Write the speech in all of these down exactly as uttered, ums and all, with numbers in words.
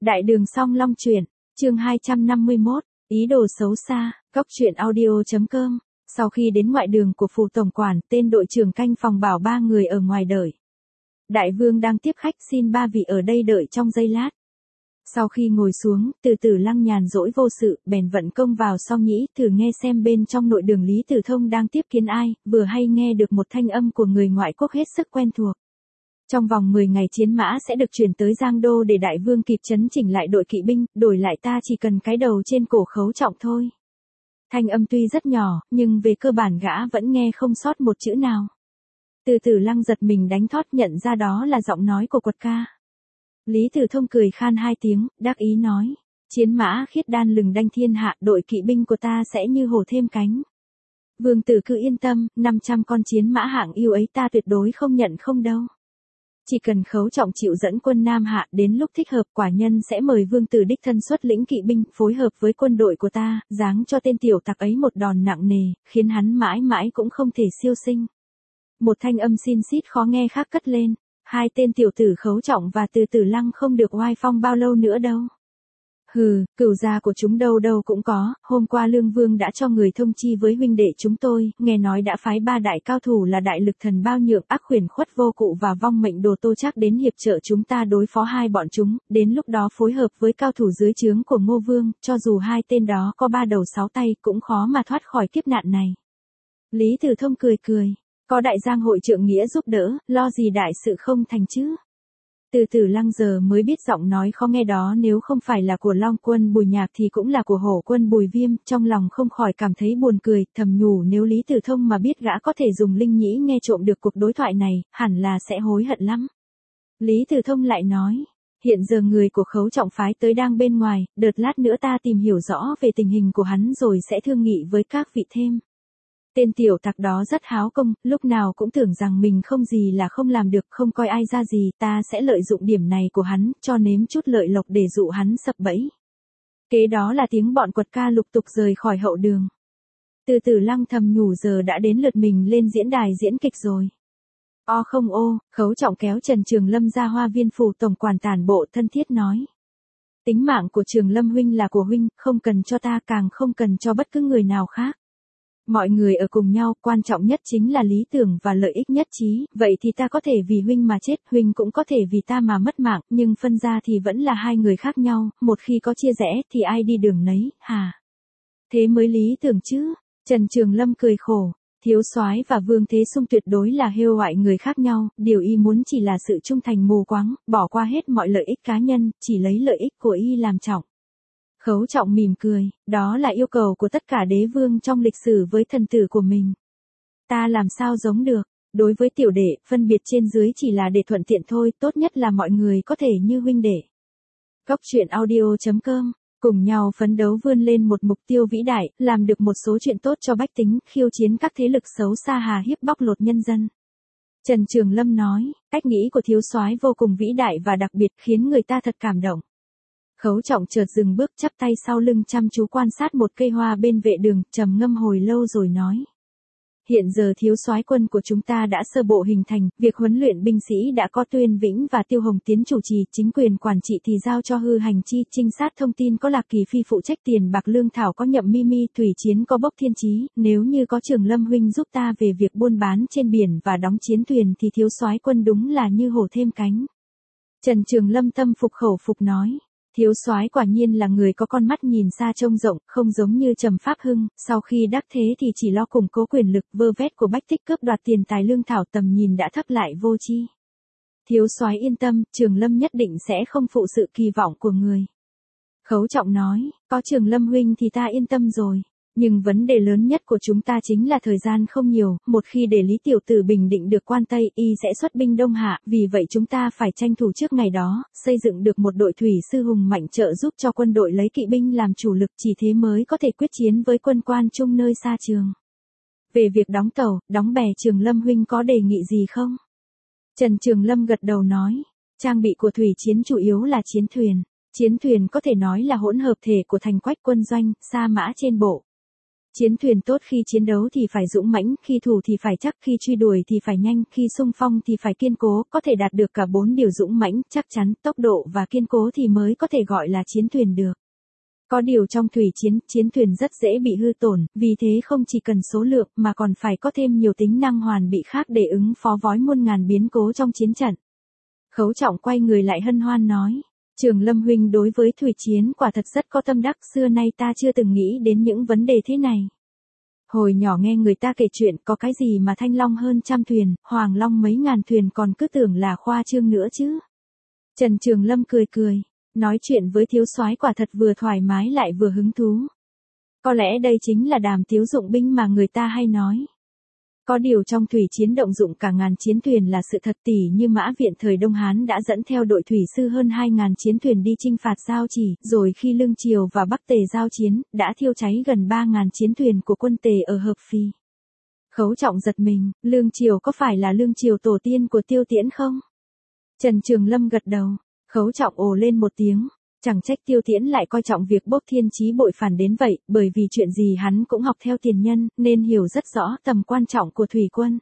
Đại đường Song Long truyện, chương hai trăm năm mươi mốt, ý đồ xấu xa, góc truyện audio.com. Sau khi đến ngoại đường của phủ tổng quản, tên đội trưởng canh phòng bảo ba người ở ngoài đợi. Đại vương đang tiếp khách, xin ba vị ở đây đợi trong giây lát. Sau khi ngồi xuống, Từ Tử Lăng nhàn rỗi vô sự, bèn vận công vào Song Nhĩ, thử nghe xem bên trong nội đường Lý Tử Thông đang tiếp kiến ai, vừa hay nghe được một thanh âm của người ngoại quốc hết sức quen thuộc. Trong vòng mười ngày chiến mã sẽ được chuyển tới Giang Đô để đại vương kịp chấn chỉnh lại đội kỵ binh, đổi lại ta chỉ cần cái đầu trên cổ Khấu Trọng thôi. Thanh âm tuy rất nhỏ, nhưng về cơ bản gã vẫn nghe không sót một chữ nào. Từ Tử Lăng giật mình đánh thót, nhận ra đó là giọng nói của Quật Ca. Lý Tử Thông cười khan hai tiếng, đắc ý nói, chiến mã khiết đan lừng đanh thiên hạ, đội kỵ binh của ta sẽ như hổ thêm cánh. Vương tử cứ yên tâm, năm trăm con chiến mã hạng yêu ấy ta tuyệt đối không nhận không đâu. Chỉ cần Khấu Trọng chịu dẫn quân Nam Hạ, đến lúc thích hợp quả nhân sẽ mời vương tử đích thân xuất lĩnh kỵ binh, phối hợp với quân đội của ta, giáng cho tên tiểu tặc ấy một đòn nặng nề, khiến hắn mãi mãi cũng không thể siêu sinh. Một thanh âm xin xít khó nghe khác cất lên, hai tên tiểu tử Khấu Trọng và Từ Tử Lăng không được oai phong bao lâu nữa đâu. Hừ, cửu gia của chúng đâu đâu cũng có, hôm qua Lương Vương đã cho người thông chi với huynh đệ chúng tôi, nghe nói đã phái ba đại cao thủ là đại lực thần Bao Nhượng, Ác Khuyển Khuất Vô Cụ và Vong Mệnh Đồ Tô Trác đến hiệp trợ chúng ta đối phó hai bọn chúng, đến lúc đó phối hợp với cao thủ dưới trướng của Ngô Vương, cho dù hai tên đó có ba đầu sáu tay cũng khó mà thoát khỏi kiếp nạn này. Lý Tử Thông cười cười, có đại giang hội trượng nghĩa giúp đỡ, lo gì đại sự không thành chứ. Từ Tử Lăng giờ mới biết giọng nói khó nghe đó nếu không phải là của Long Quân Bùi Nhạc thì cũng là của Hổ Quân Bùi Viêm, trong lòng không khỏi cảm thấy buồn cười, thầm nhủ nếu Lý Tử Thông mà biết gã có thể dùng linh nhĩ nghe trộm được cuộc đối thoại này, hẳn là sẽ hối hận lắm. Lý Tử Thông lại nói, hiện giờ người của Khấu Trọng phái tới đang bên ngoài, đợt lát nữa ta tìm hiểu rõ về tình hình của hắn rồi sẽ thương nghị với các vị thêm. Tên tiểu tặc đó rất háo công, lúc nào cũng tưởng rằng mình không gì là không làm được, không coi ai ra gì, ta sẽ lợi dụng điểm này của hắn, cho nếm chút lợi lộc để dụ hắn sập bẫy. Kế đó là tiếng bọn Quật Ca lục tục rời khỏi hậu đường. Từ Tử Lăng thầm nhủ giờ đã đến lượt mình lên diễn đài diễn kịch rồi. O không ô, Khấu Trọng kéo Trần Trường Lâm ra hoa viên phủ tổng quản tản bộ thân thiết nói. Tính mạng của Trường Lâm huynh là của huynh, không cần cho ta, càng không cần cho bất cứ người nào khác. Mọi người ở cùng nhau, quan trọng nhất chính là lý tưởng và lợi ích nhất trí, vậy thì ta có thể vì huynh mà chết, huynh cũng có thể vì ta mà mất mạng, nhưng phân ra thì vẫn là hai người khác nhau, một khi có chia rẽ thì ai đi đường nấy, hả? Thế mới lý tưởng chứ? Trần Trường Lâm cười khổ, thiếu soái và Vương Thế Sung tuyệt đối là hêu hoại người khác nhau, điều y muốn chỉ là sự trung thành mù quáng, bỏ qua hết mọi lợi ích cá nhân, chỉ lấy lợi ích của y làm trọng. Khấu Trọng mỉm cười, đó là yêu cầu của tất cả đế vương trong lịch sử với thần tử của mình. Ta làm sao giống được, đối với tiểu đệ, phân biệt trên dưới chỉ là để thuận tiện thôi, tốt nhất là mọi người có thể như huynh đệ. Góc truyện audio.com, cùng nhau phấn đấu vươn lên một mục tiêu vĩ đại, làm được một số chuyện tốt cho bách tính, khiêu chiến các thế lực xấu xa hà hiếp bóc lột nhân dân. Trần Trường Lâm nói, cách nghĩ của thiếu soái vô cùng vĩ đại và đặc biệt, khiến người ta thật cảm động. Khấu Trọng chợt dừng bước, chắp tay sau lưng chăm chú quan sát một cây hoa bên vệ đường, trầm ngâm hồi lâu rồi nói. Hiện giờ thiếu soái quân của chúng ta đã sơ bộ hình thành, việc huấn luyện binh sĩ đã có Tuyên Vĩnh và Tiêu Hồng Tiến chủ trì, chính quyền quản trị thì giao cho Hư Hành Chi, trinh sát thông tin có Lạc Kỳ Phi phụ trách, tiền bạc lương thảo có Nhậm Mi Mi, thủy chiến có Bốc Thiên Chí, nếu như có Trường Lâm huynh giúp ta về việc buôn bán trên biển và đóng chiến thuyền thì thiếu soái quân đúng là như hổ thêm cánh. Trần Trường Lâm tâm phục khẩu phục nói. Thiếu soái quả nhiên là người có con mắt nhìn xa trông rộng, không giống như Trầm Pháp Hưng, sau khi đắc thế thì chỉ lo củng cố quyền lực, vơ vét của bách tích, cướp đoạt tiền tài lương thảo, tầm nhìn đã thấp lại vô chi. Thiếu soái yên tâm, Trường Lâm nhất định sẽ không phụ sự kỳ vọng của người. Khấu Trọng nói, có Trường Lâm huynh thì ta yên tâm rồi. Nhưng vấn đề lớn nhất của chúng ta chính là thời gian không nhiều, một khi để Lý Tiểu Tử bình định được quan Tây, y sẽ xuất binh Đông Hạ, vì vậy chúng ta phải tranh thủ trước ngày đó, xây dựng được một đội thủy sư hùng mạnh trợ giúp cho quân đội lấy kỵ binh làm chủ lực, chỉ thế mới có thể quyết chiến với quân Quan Trung nơi xa trường. Về việc đóng tàu, đóng bè, Trường Lâm huynh có đề nghị gì không? Trần Trường Lâm gật đầu nói, trang bị của thủy chiến chủ yếu là chiến thuyền. Chiến thuyền có thể nói là hỗn hợp thể của thành quách quân doanh, sa mã trên bộ. Chiến thuyền tốt khi chiến đấu thì phải dũng mãnh, khi thủ thì phải chắc, khi truy đuổi thì phải nhanh, khi xung phong thì phải kiên cố, có thể đạt được cả bốn điều dũng mãnh, chắc chắn, tốc độ và kiên cố thì mới có thể gọi là chiến thuyền được. Có điều trong thủy chiến, chiến thuyền rất dễ bị hư tổn, vì thế không chỉ cần số lượng mà còn phải có thêm nhiều tính năng hoàn bị khác để ứng phó với muôn ngàn biến cố trong chiến trận. Khấu Trọng quay người lại hân hoan nói. Trường Lâm huynh đối với thủy chiến quả thật rất có tâm đắc, xưa nay ta chưa từng nghĩ đến những vấn đề thế này. Hồi nhỏ nghe người ta kể chuyện có cái gì mà Thanh Long hơn trăm thuyền, Hoàng Long mấy ngàn thuyền còn cứ tưởng là khoa trương nữa chứ. Trần Trường Lâm cười cười, nói chuyện với thiếu soái quả thật vừa thoải mái lại vừa hứng thú. Có lẽ đây chính là đàm tiếu dụng binh mà người ta hay nói. Có điều trong thủy chiến động dụng cả ngàn chiến thuyền là sự thật, tỷ như Mã Viện thời Đông Hán đã dẫn theo đội thủy sư hơn hai ngàn chiến thuyền đi chinh phạt Giao Chỉ, rồi khi Lương Triều và Bắc Tề giao chiến, đã thiêu cháy gần ba ngàn chiến thuyền của quân Tề ở Hợp Phi. Khấu Trọng giật mình, Lương Triều có phải là Lương Triều tổ tiên của Tiêu Tiễn không? Trần Trường Lâm gật đầu, Khấu Trọng ồ lên một tiếng. Chẳng trách Tiêu Tiễn lại coi trọng việc bốc thiên chí bội phản đến vậy, bởi vì chuyện gì hắn cũng học theo tiền nhân, nên hiểu rất rõ tầm quan trọng của thủy quân.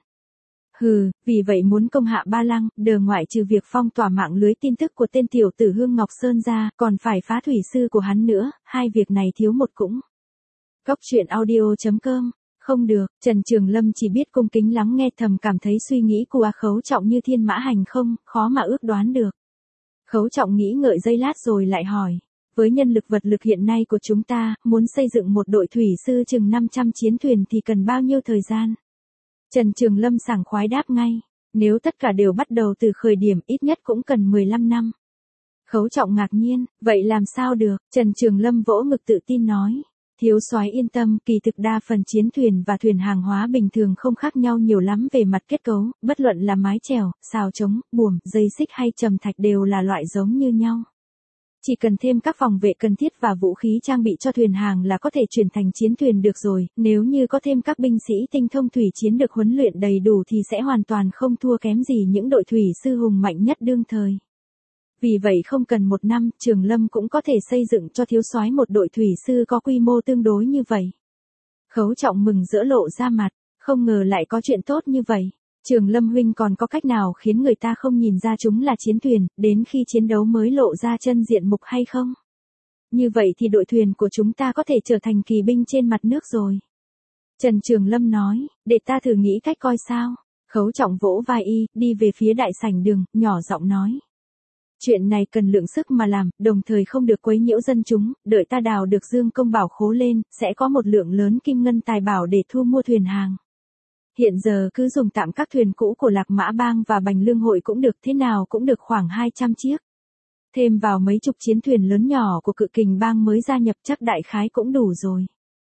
Hừ, vì vậy muốn công hạ Ba Lăng, đờ ngoại trừ việc phong tỏa mạng lưới tin tức của tên tiểu tử Hương Ngọc Sơn ra, còn phải phá thủy sư của hắn nữa, hai việc này thiếu một cũng. Góc truyện audio chấm com. Không được, Trần Trường Lâm chỉ biết cung kính lắng nghe, thầm cảm thấy suy nghĩ của Khấu Trọng như thiên mã hành không, khó mà ước đoán được. Khấu Trọng nghĩ ngợi giây lát rồi lại hỏi, với nhân lực vật lực hiện nay của chúng ta, muốn xây dựng một đội thủy sư chừng năm trăm chiến thuyền thì cần bao nhiêu thời gian? Trần Trường Lâm sảng khoái đáp ngay, nếu tất cả đều bắt đầu từ khởi điểm ít nhất cũng cần mười lăm năm. Khấu Trọng ngạc nhiên, vậy làm sao được? Trần Trường Lâm vỗ ngực tự tin nói. Thiếu soái yên tâm, kỳ thực đa phần chiến thuyền và thuyền hàng hóa bình thường không khác nhau nhiều lắm về mặt kết cấu, bất luận là mái chèo, sào chống, buồm, dây xích hay trầm thạch đều là loại giống như nhau. Chỉ cần thêm các phòng vệ cần thiết và vũ khí trang bị cho thuyền hàng là có thể chuyển thành chiến thuyền được rồi, nếu như có thêm các binh sĩ tinh thông thủy chiến được huấn luyện đầy đủ thì sẽ hoàn toàn không thua kém gì những đội thủy sư hùng mạnh nhất đương thời. Vì vậy không cần một năm, Trường Lâm cũng có thể xây dựng cho thiếu soái một đội thủy sư có quy mô tương đối như vậy. Khấu Trọng mừng rỡ lộ ra mặt, không ngờ lại có chuyện tốt như vậy. Trường Lâm huynh còn có cách nào khiến người ta không nhìn ra chúng là chiến thuyền, đến khi chiến đấu mới lộ ra chân diện mục hay không? Như vậy thì đội thuyền của chúng ta có thể trở thành kỳ binh trên mặt nước rồi. Trần Trường Lâm nói, để ta thử nghĩ cách coi sao. Khấu Trọng vỗ vai y, đi về phía đại sảnh đường, nhỏ giọng nói. Chuyện này cần lượng sức mà làm, đồng thời không được quấy nhiễu dân chúng, đợi ta đào được dương công bảo khố lên, sẽ có một lượng lớn kim ngân tài bảo để thu mua thuyền hàng. Hiện giờ cứ dùng tạm các thuyền cũ của Lạc Mã Bang và Bành Lương Hội cũng được, thế nào cũng được khoảng hai trăm chiếc. Thêm vào mấy chục chiến thuyền lớn nhỏ của Cự Kình Bang mới gia nhập chắc đại khái cũng đủ rồi.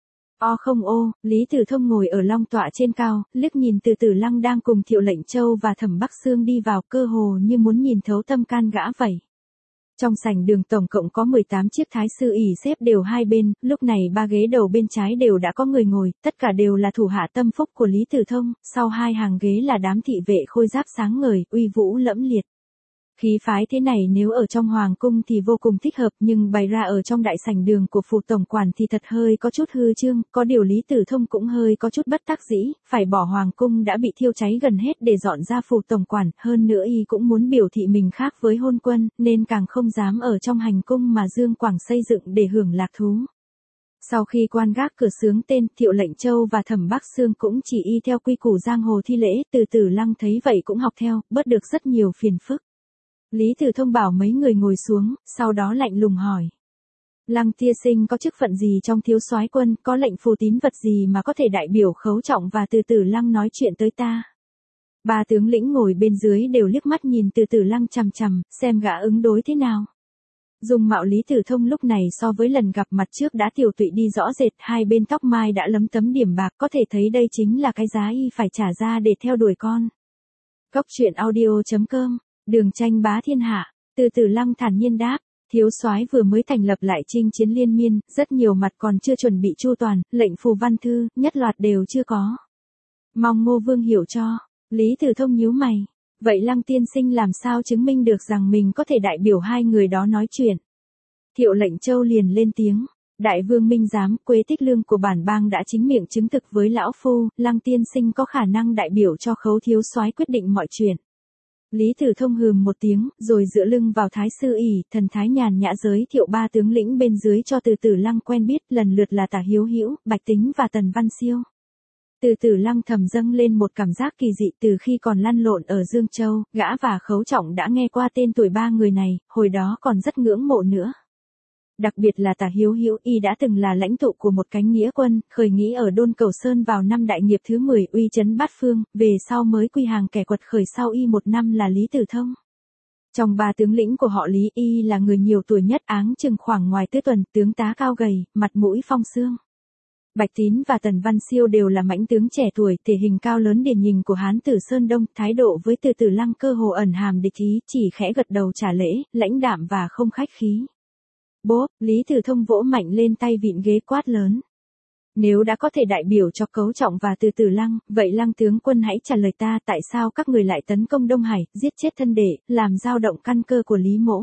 O không ô, Lý Tử Thông ngồi ở long tọa trên cao, liếc nhìn Từ Tử Lăng đang cùng Thiệu Lệnh Châu và Thẩm Bắc Xương đi vào, cơ hồ như muốn nhìn thấu tâm can gã vậy. Trong sảnh đường tổng cộng có mười tám chiếc thái sư ỷ xếp đều hai bên, lúc này ba ghế đầu bên trái đều đã có người ngồi, tất cả đều là thủ hạ tâm phúc của Lý Tử Thông, sau hai hàng ghế là đám thị vệ khôi giáp sáng ngời, uy vũ lẫm liệt. Khí phái thế này nếu ở trong hoàng cung thì vô cùng thích hợp, nhưng bày ra ở trong đại sảnh đường của phủ tổng quản thì thật hơi có chút hư trương, có điều Lý Tử Thông cũng hơi có chút bất đắc dĩ, phải bỏ hoàng cung đã bị thiêu cháy gần hết để dọn ra phủ tổng quản, hơn nữa y cũng muốn biểu thị mình khác với hôn quân, nên càng không dám ở trong hành cung mà Dương Quảng xây dựng để hưởng lạc thú. Sau khi quan gác cửa xướng tên, Thiệu Lệnh Châu và Thẩm Bắc Xương cũng chỉ y theo quy củ giang hồ thi lễ, Từ Tử Lăng thấy vậy cũng học theo, bớt được rất nhiều phiền phức. Lý Tử Thông bảo mấy người ngồi xuống, sau đó lạnh lùng hỏi. Lăng tiên sinh có chức phận gì trong thiếu soái quân, có lệnh phù tín vật gì mà có thể đại biểu Khấu Trọng và Từ Tử Lăng nói chuyện tới ta? Ba tướng lĩnh ngồi bên dưới đều liếc mắt nhìn Từ Tử Lăng chằm chằm, xem gã ứng đối thế nào. Dung mạo Lý Tử Thông lúc này so với lần gặp mặt trước đã tiểu tụy đi rõ rệt, hai bên tóc mai đã lấm tấm điểm bạc, có thể thấy đây chính là cái giá y phải trả ra để theo đuổi con. Góc truyện audio chấm com. Đường tranh bá thiên hạ, Từ Tử Lăng thản nhiên đáp, thiếu soái vừa mới thành lập lại chinh chiến liên miên, rất nhiều mặt còn chưa chuẩn bị chu toàn, lệnh phù văn thư, nhất loạt đều chưa có. Mong Ngô Vương hiểu cho. Lý Tử Thông nhíu mày, vậy Lăng tiên sinh làm sao chứng minh được rằng mình có thể đại biểu hai người đó nói chuyện? Thiệu Lệnh Châu liền lên tiếng, Đại vương minh giám, Quế Tích Lương của bản bang đã chính miệng chứng thực với lão phu, Lăng tiên sinh có khả năng đại biểu cho Khấu thiếu soái quyết định mọi chuyện. Lý Tử Thông hừm một tiếng, rồi dựa lưng vào Thái sư ỷ, thần thái nhàn nhã giới thiệu ba tướng lĩnh bên dưới cho Từ Tử Lăng quen biết, lần lượt là Tả Hiếu Hữu, Bạch Tính và Tần Văn Siêu. Từ Tử Lăng thầm dâng lên một cảm giác kỳ dị, từ khi còn lăn lộn ở Dương Châu, gã và Khấu Trọng đã nghe qua tên tuổi ba người này, hồi đó còn rất ngưỡng mộ nữa. Đặc biệt là Tả Hiếu Hữu, y đã từng là lãnh tụ của một cánh nghĩa quân, khởi nghĩa ở Đôn Cầu Sơn vào năm đại nghiệp thứ mười, uy chấn bát phương, về sau mới quy hàng kẻ quật khởi sau y một năm là Lý Tử Thông. Trong ba tướng lĩnh của họ Lý, y là người nhiều tuổi nhất, áng chừng khoảng ngoài tứ tuần, tướng tá cao gầy, mặt mũi phong xương. Bạch Tín và Tần Văn Siêu đều là mãnh tướng trẻ tuổi, thể hình cao lớn điển hình của Hán tử Sơn Đông, thái độ với Từ Tử Lăng cơ hồ ẩn hàm địch ý, chỉ khẽ gật đầu trả lễ, lãnh đạm và không khách khí. Bốp, Lý Tử Thông vỗ mạnh lên tay vịn ghế quát lớn. Nếu đã có thể đại biểu cho Cấu Trọng và Từ Tử Lăng, vậy Lăng tướng quân hãy trả lời ta, tại sao các người lại tấn công Đông Hải, giết chết thân đệ, làm dao động căn cơ của Lý mỗ?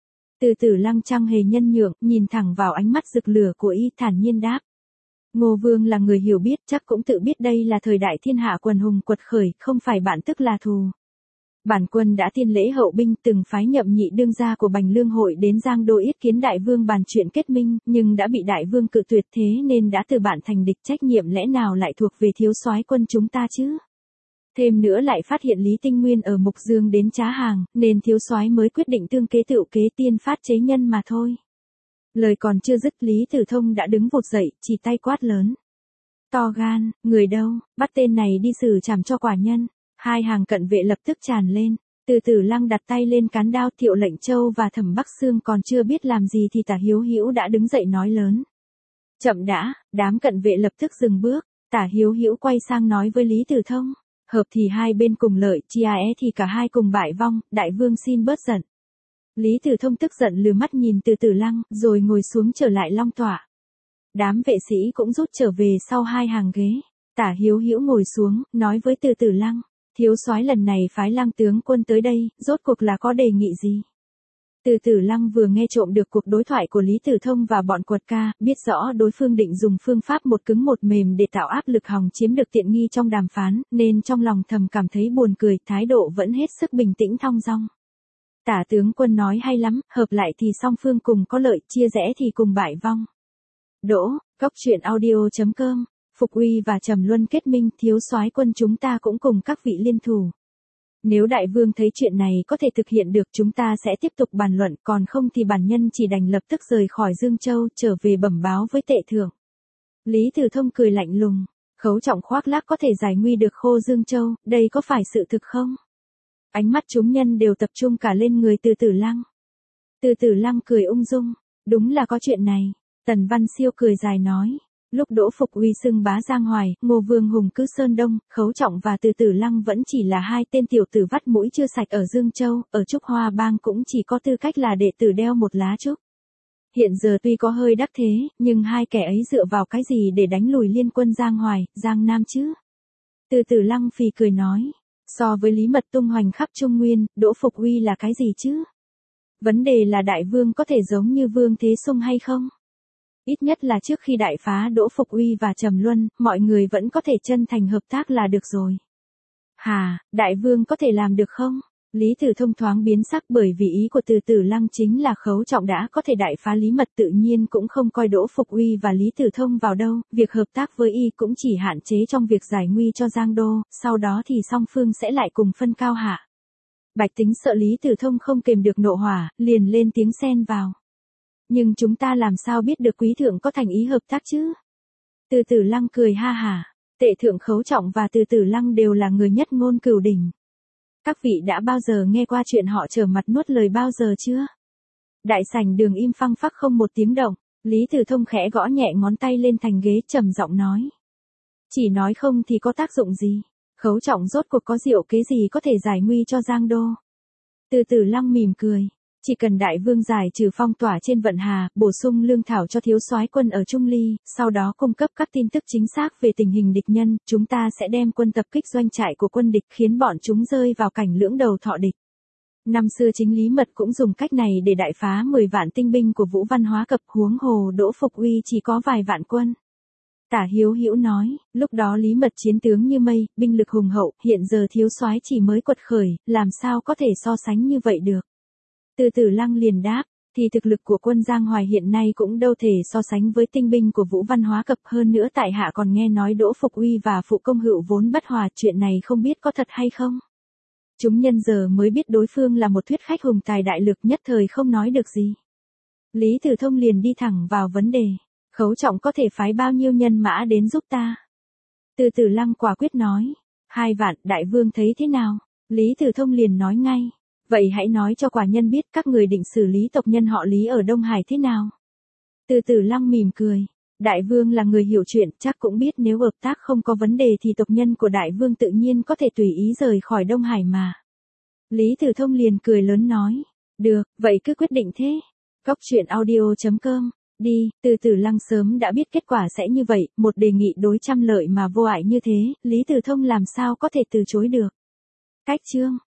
Từ Tử Lăng chẳng hề nhân nhượng, nhìn thẳng vào ánh mắt rực lửa của y, thản nhiên đáp. Ngô Vương là người hiểu biết, chắc cũng tự biết đây là thời đại thiên hạ quần hùng quật khởi, không phải bạn tức là thù. Bản quân đã tiên lễ hậu binh, từng phái Nhậm Nhị đương gia của Bành Lương hội đến Giang Đô yết kiến đại vương bàn chuyện kết minh, nhưng đã bị đại vương cự tuyệt, thế nên đã từ bạn thành địch, trách nhiệm lẽ nào lại thuộc về thiếu soái quân chúng ta chứ? Thêm nữa lại phát hiện Lý Tinh Nguyên ở Mục Dương đến trá hàng, nên thiếu soái mới quyết định tương kế tựu kế, tiên phát chế nhân mà thôi. Lời còn chưa dứt, Lý Tử Thông đã đứng vụt dậy, chỉ tay quát lớn. To gan, người đâu, bắt tên này đi xử trảm cho quả nhân. Hai hàng cận vệ lập tức tràn lên. Từ Tử Lăng đặt tay lên cán đao, Thiệu Lệnh Châu và Thẩm Bắc Xương còn chưa biết làm gì thì Tả Hiếu Hữu đã đứng dậy nói lớn. Chậm đã, đám cận vệ lập tức dừng bước. Tả Hiếu Hữu quay sang nói với Lý Tử Thông. Hợp thì hai bên cùng lợi, chia é thì cả hai cùng bại vong, đại vương xin bớt giận. Lý Tử Thông tức giận lừa mắt nhìn Từ Tử Lăng, rồi ngồi xuống trở lại long tọa. Đám vệ sĩ cũng rút trở về sau hai hàng ghế. Tả Hiếu Hữu ngồi xuống, nói với Từ Tử Lăng. Thiếu soái lần này phái Lăng tướng quân tới đây, rốt cuộc là có đề nghị gì? Từ Tử Lăng vừa nghe trộm được cuộc đối thoại của Lý Tử Thông và bọn quật ca, biết rõ đối phương định dùng phương pháp một cứng một mềm để tạo áp lực hòng chiếm được tiện nghi trong đàm phán, nên trong lòng thầm cảm thấy buồn cười, thái độ vẫn hết sức bình tĩnh thong dong. Tả tướng quân nói hay lắm, hợp lại thì song phương cùng có lợi, chia rẽ thì cùng bại vong. Đỗ, Góc Truyện Audio chấm com. Phục Uy và Trầm Luân kết minh, thiếu soái quân chúng ta cũng cùng các vị liên thủ. Nếu đại vương thấy chuyện này có thể thực hiện được, chúng ta sẽ tiếp tục bàn luận, còn không thì bản nhân chỉ đành lập tức rời khỏi Dương Châu, trở về bẩm báo với tệ thượng. Lý Tử Thông cười lạnh lùng, Khấu Trọng khoác lác có thể giải nguy được khô Dương Châu, đây có phải sự thực không? Ánh mắt chúng nhân đều tập trung cả lên người Từ Tử Lăng. Từ Tử Lăng cười ung dung, đúng là có chuyện này. Tần Văn Siêu cười dài nói. Lúc Đỗ Phục Uy xưng bá Giang Hoài, Ngô Vương hùng cứ Sơn Đông, Khấu Trọng và Từ Tử Lăng vẫn chỉ là hai tên tiểu tử vắt mũi chưa sạch ở Dương Châu, ở Trúc Hoa Bang cũng chỉ có tư cách là đệ tử đeo một lá trúc. Hiện giờ tuy có hơi đắc thế, nhưng hai kẻ ấy dựa vào cái gì để đánh lùi liên quân Giang Hoài, Giang Nam chứ? Từ Tử Lăng phì cười nói, so với Lý Mật tung hoành khắp Trung Nguyên, Đỗ Phục Uy là cái gì chứ? Vấn đề là đại vương có thể giống như Vương Thế Sung hay không? Ít nhất là trước khi đại phá Đỗ Phục Uy và Trầm Luân, mọi người vẫn có thể chân thành hợp tác là được rồi. Hà, đại vương có thể làm được không? Lý Tử Thông thoáng biến sắc, bởi vì ý của Từ Tử Lăng chính là Khấu Trọng đã có thể đại phá Lý Mật, tự nhiên cũng không coi Đỗ Phục Uy và Lý Tử Thông vào đâu, việc hợp tác với y cũng chỉ hạn chế trong việc giải nguy cho Giang Đô, sau đó thì song phương sẽ lại cùng phân cao hạ. Bạch Tính sợ Lý Tử Thông không kềm được nộ hỏa, liền lên tiếng xen vào. Nhưng chúng ta làm sao biết được quý thượng có thành ý hợp tác chứ? Từ Tử Lăng cười ha hả, tệ thượng Khấu Trọng và Từ Tử Lăng đều là người nhất ngôn cửu đỉnh. Các vị đã bao giờ nghe qua chuyện họ trở mặt nuốt lời bao giờ chưa? Đại sảnh đường im phăng phắc không một tiếng động, Lý Tử Thông khẽ gõ nhẹ ngón tay lên thành ghế, trầm giọng nói. Chỉ nói không thì có tác dụng gì? Khấu Trọng rốt cuộc có diệu kế gì có thể giải nguy cho Giang Đô? Từ Tử Lăng mỉm cười. Chỉ cần đại vương giải trừ phong tỏa trên vận hà, bổ sung lương thảo cho thiếu soái quân ở Trung Ly, sau đó cung cấp các tin tức chính xác về tình hình địch nhân, chúng ta sẽ đem quân tập kích doanh trại của quân địch, khiến bọn chúng rơi vào cảnh lưỡng đầu thọ địch. Năm xưa chính Lý Mật cũng dùng cách này để đại phá mười vạn tinh binh của Vũ Văn Hóa Cập, huống hồ Đỗ Phục Uy chỉ có vài vạn quân. Tả Hiếu Hữu nói, lúc đó Lý Mật chiến tướng như mây, binh lực hùng hậu, hiện giờ thiếu soái chỉ mới quật khởi, làm sao có thể so sánh như vậy được. Từ Tử Lăng liền đáp, thì thực lực của quân Giang Hoài hiện nay cũng đâu thể so sánh với tinh binh của Vũ Văn Hóa Cập, hơn nữa tại hạ còn nghe nói Đỗ Phục Uy và Phụ Công Hữu vốn bất hòa, chuyện này không biết có thật hay không. Chúng nhân giờ mới biết đối phương là một thuyết khách hùng tài đại lực, nhất thời không nói được gì. Lý Tử Thông liền đi thẳng vào vấn đề, Khấu Trọng có thể phái bao nhiêu nhân mã đến giúp ta? Từ Tử Lăng quả quyết nói, hai vạn, đại vương thấy thế nào? Lý Tử Thông liền nói ngay, vậy hãy nói cho quả nhân biết các người định xử lý tộc nhân họ Lý ở Đông Hải thế nào? Từ Tử Lăng mỉm cười, đại vương là người hiểu chuyện, chắc cũng biết nếu hợp tác không có vấn đề thì tộc nhân của đại vương tự nhiên có thể tùy ý rời khỏi Đông Hải mà. Lý Tử Thông liền cười lớn nói, được, vậy cứ quyết định thế. Cóc truyện audio chấm com, đi. Từ Tử Lăng sớm đã biết kết quả sẽ như vậy, một đề nghị đối trăm lợi mà vô hại như thế, Lý Tử Thông làm sao có thể từ chối được. Cách chương